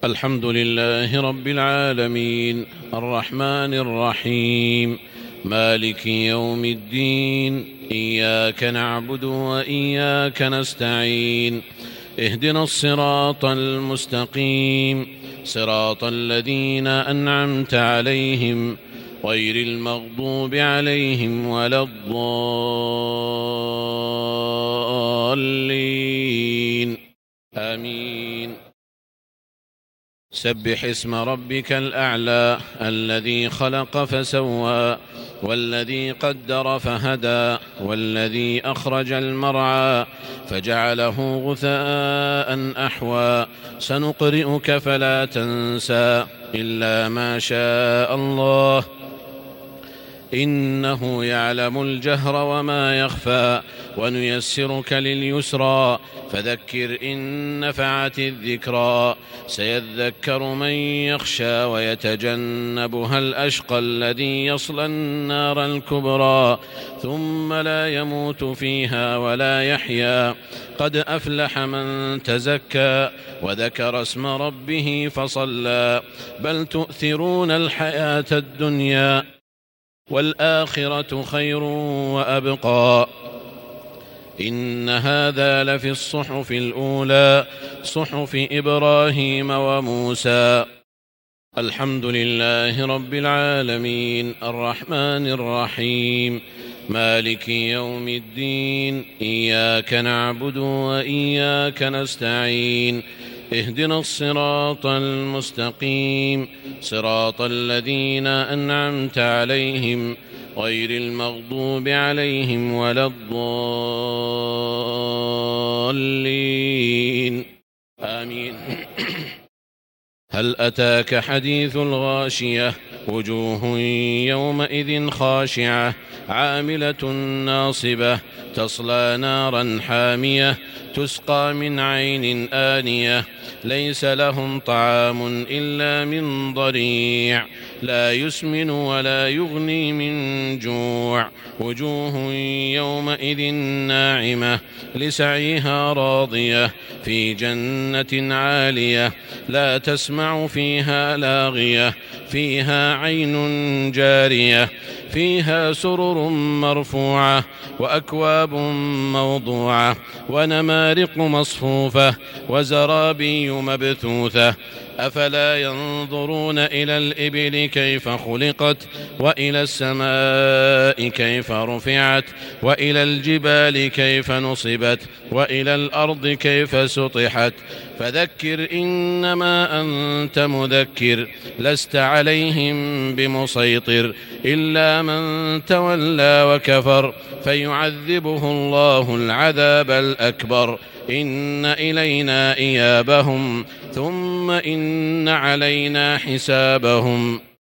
الحمد لله رب العالمين الرحمن الرحيم مالك يوم الدين إياك نعبد وإياك نستعين اهدنا الصراط المستقيم صراط الذين أنعمت عليهم غير المغضوب عليهم ولا الضالين آمين. سبح اسم ربك الأعلى الذي خلق فسوى والذي قدر فهدى والذي أخرج المرعى فجعله غثاء أحوى سنقرئك فلا تنسى إلا ما شاء الله إنه يعلم الجهر وما يخفى ونيسرك لليسرى فذكر إن نفعت الذكرى سيذكر من يخشى ويتجنبها الأشقى الذي يصلى النار الكبرى ثم لا يموت فيها ولا يحيا قد أفلح من تزكى وذكر اسم ربه فصلى بل تؤثرون الحياة الدنيا والآخرة خير وأبقى إن هذا لفي الصحف الأولى صحف إبراهيم وموسى. الحمد لله رب العالمين الرحمن الرحيم مالك يوم الدين إياك نعبد وإياك نستعين اهدنا الصراط المستقيم صراط الذين أنعمت عليهم غير المغضوب عليهم ولا الضالين آمين. هل أتاك حديث الغاشية وجوه يومئذ خاشعة عاملة ناصبة تصلى نارا حامية تسقى من عين آنية ليس لهم طعام إلا من ضريع لا يسمن ولا يغني من جوع وجوه يومئذ ناعمة لسعيها راضية في جنة عالية لا تسمع فيها لاغية فيها عين جارية فيها سرر مرفوعة وأكواب موضوعة ونمارق مصفوفة وزرابي مبثوثة أفلا ينظرون إلى الإبل كيف خلقت وإلى السماء كيف رفعت وإلى الجبال كيف نصبت وإلى الأرض كيف سطحت فذكر إنما أنت مذكر لست عليهم بمسيطر إلا من تولى وكفر فيعذبه الله العذاب الأكبر إن إلينا إيابهم ثم إن علينا حسابهم.